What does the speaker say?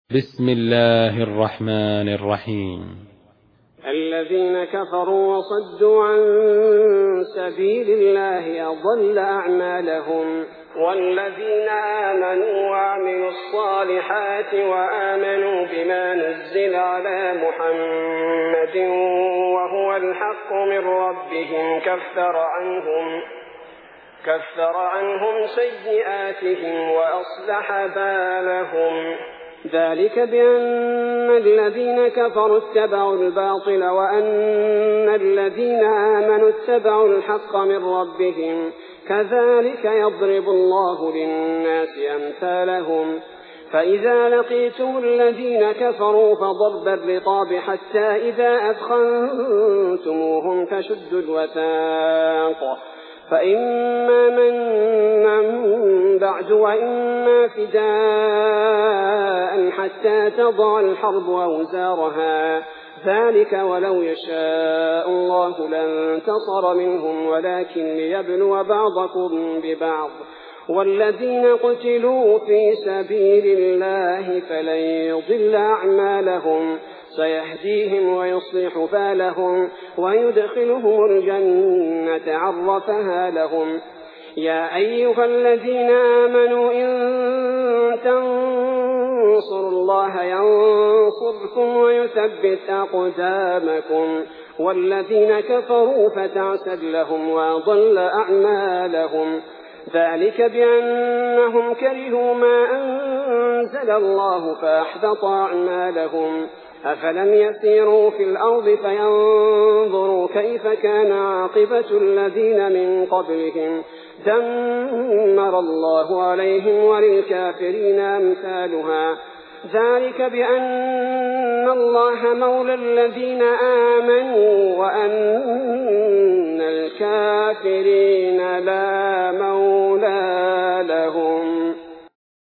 بسم الله الرحمن الرحيم. الذين كفروا وصدوا عن سبيل الله أضل أعمالهم، والذين آمنوا وعملوا الصالحات وآمنوا بما نزل على محمد وهو الحق من ربهم كفر عنهم سيئاتهم وأصلح بالهم. ذلك بأن الذين كفروا اتبعوا الباطل وأن الذين آمنوا اتبعوا الحق من ربهم، كذلك يضرب الله للناس أمثالهم. فإذا لقيتم الذين كفروا فضرب الرقاب حتى إذا أثخنتموهم فشدوا الوثاق، فإما منا بعد وإما فداء حتى تضع الحرب أوزارها، ذلك ولو يشاء الله لانتصر منهم ولكن ليبلو بعضكم ببعض. والذين قتلوا في سبيل الله فلن يضل أعمالهم، سيهديهم ويصلح بالهم ويدخلهم الجنة عرفها لهم. يا أيها الذين آمنوا إن تنصروا الله ينصركم ويثبت أقدامكم. والذين كفروا فتعسد لهم وأضل أعمالهم، ذلك بأنهم كرهوا ما أنزل الله فأحبط أعمالهم. أفلم يسيروا في الأرض فينظروا كيف كان عاقبة الذين من قبلهم، دمر الله عليهم وللكافرين أمثالها. ذلك بأن الله مولى الذين آمنوا وأن الكافرين لا مولى لهم.